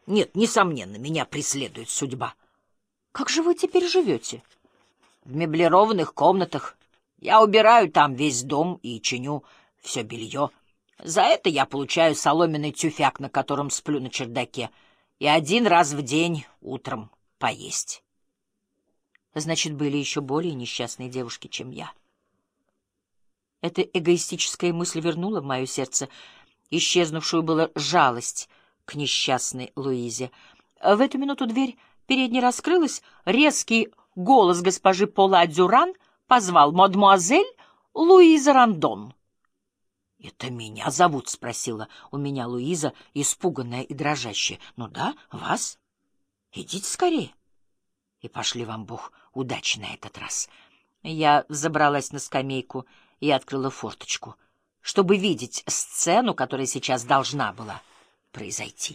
Нет, несомненно, меня преследует судьба. Как же вы теперь живете? В меблированных комнатах. Я убираю там весь дом и чиню все белье. За это я получаю соломенный тюфяк, на котором сплю на чердаке, и 1 раз в день утром поесть. Значит, были еще более несчастные девушки, чем я. Эта эгоистическая мысль вернула в мое сердце исчезнувшую была жалость к несчастной Луизе. В эту минуту дверь передней раскрылась, резкий голос госпожи Пола Дюран позвал: «Мадемуазель Луиза Рандон». «Это меня зовут?» — спросила у меня Луиза, испуганная и дрожащая. «Ну да, вас. Идите скорее. И пошли вам Бог удачи на этот раз». Я забралась на скамейку и открыла форточку, чтобы видеть сцену, которая сейчас должна была произойти.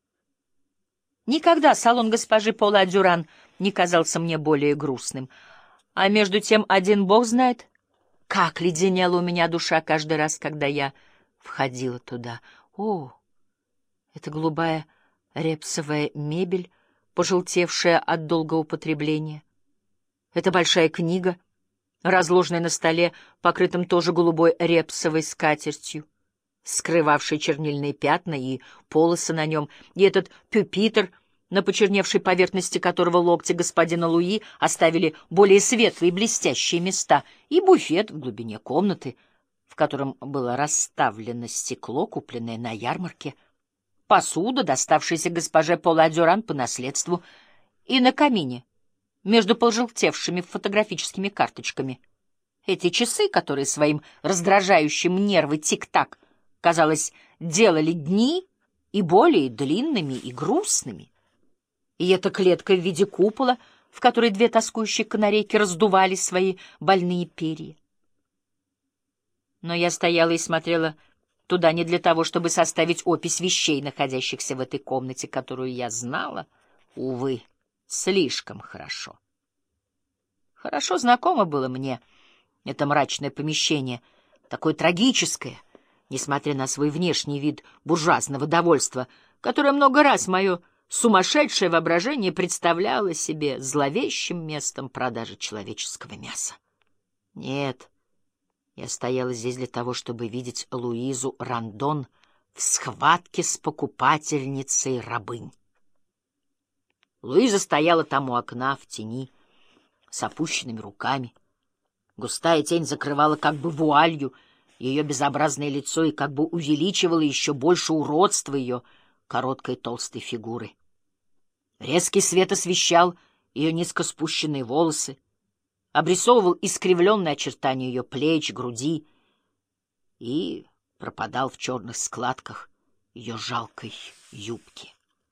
Никогда салон госпожи Пола Дюран не казался мне более грустным, а между тем один бог знает, как леденела у меня душа каждый раз, когда я входила туда. О, это голубая репсовая мебель, пожелтевшая от долгого употребления. Это большая книга, разложенная на столе, покрытым тоже голубой репсовой скатертью, скрывавшей чернильные пятна и полосы на нем, и этот пюпитр, на почерневшей поверхности которого локти господина Луи оставили более светлые блестящие места, и буфет в глубине комнаты, в котором было расставлено стекло, купленное на ярмарке, посуда, доставшаяся госпоже Пола Дюран по наследству, и на камине, между пожелтевшими фотографическими карточками, эти часы, которые своим раздражающим нервы тик-так, казалось, делали дни и более длинными и грустными. И эта клетка в виде купола, в которой 2 тоскующие канарейки раздували свои больные перья. Но я стояла и смотрела туда не для того, чтобы составить опись вещей, находящихся в этой комнате, которую я знала, увы, слишком хорошо. Хорошо знакомо было мне это мрачное помещение, такое трагическое, несмотря на свой внешний вид буржуазного довольства, которое много раз мое сумасшедшее воображение представляло себе зловещим местом продажи человеческого мяса. Нет, я стояла здесь для того, чтобы видеть Луизу Рандон в схватке с покупательницей рабынь. Луиза стояла там у окна в тени, с опущенными руками. Густая тень закрывала как бы вуалью ее безобразное лицо и как бы увеличивала еще больше уродство ее короткой толстой фигуры. Резкий свет освещал ее низко спущенные волосы, обрисовывал искривленные очертания ее плеч, груди и пропадал в черных складках ее жалкой юбки.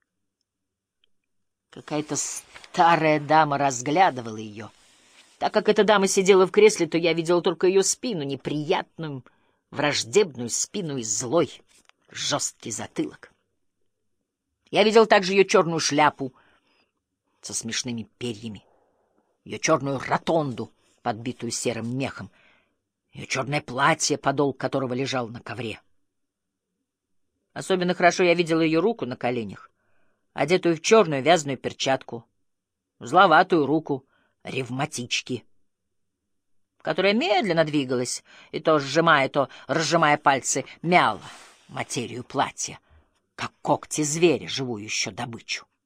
Какая-то старая дама разглядывала ее. Так как эта дама сидела в кресле, то я видел только ее спину, неприятную, враждебную спину и злой, жесткий затылок. Я видел также ее черную шляпу со смешными перьями, ее черную ротонду, подбитую серым мехом, ее черное платье, подол которого лежал на ковре. Особенно хорошо я видел ее руку на коленях, одетую в черную вязаную перчатку, узловатую руку ревматички, которая медленно двигалась и то сжимая, то разжимая пальцы, мяла материю платья, как когти зверя, живую еще добычу.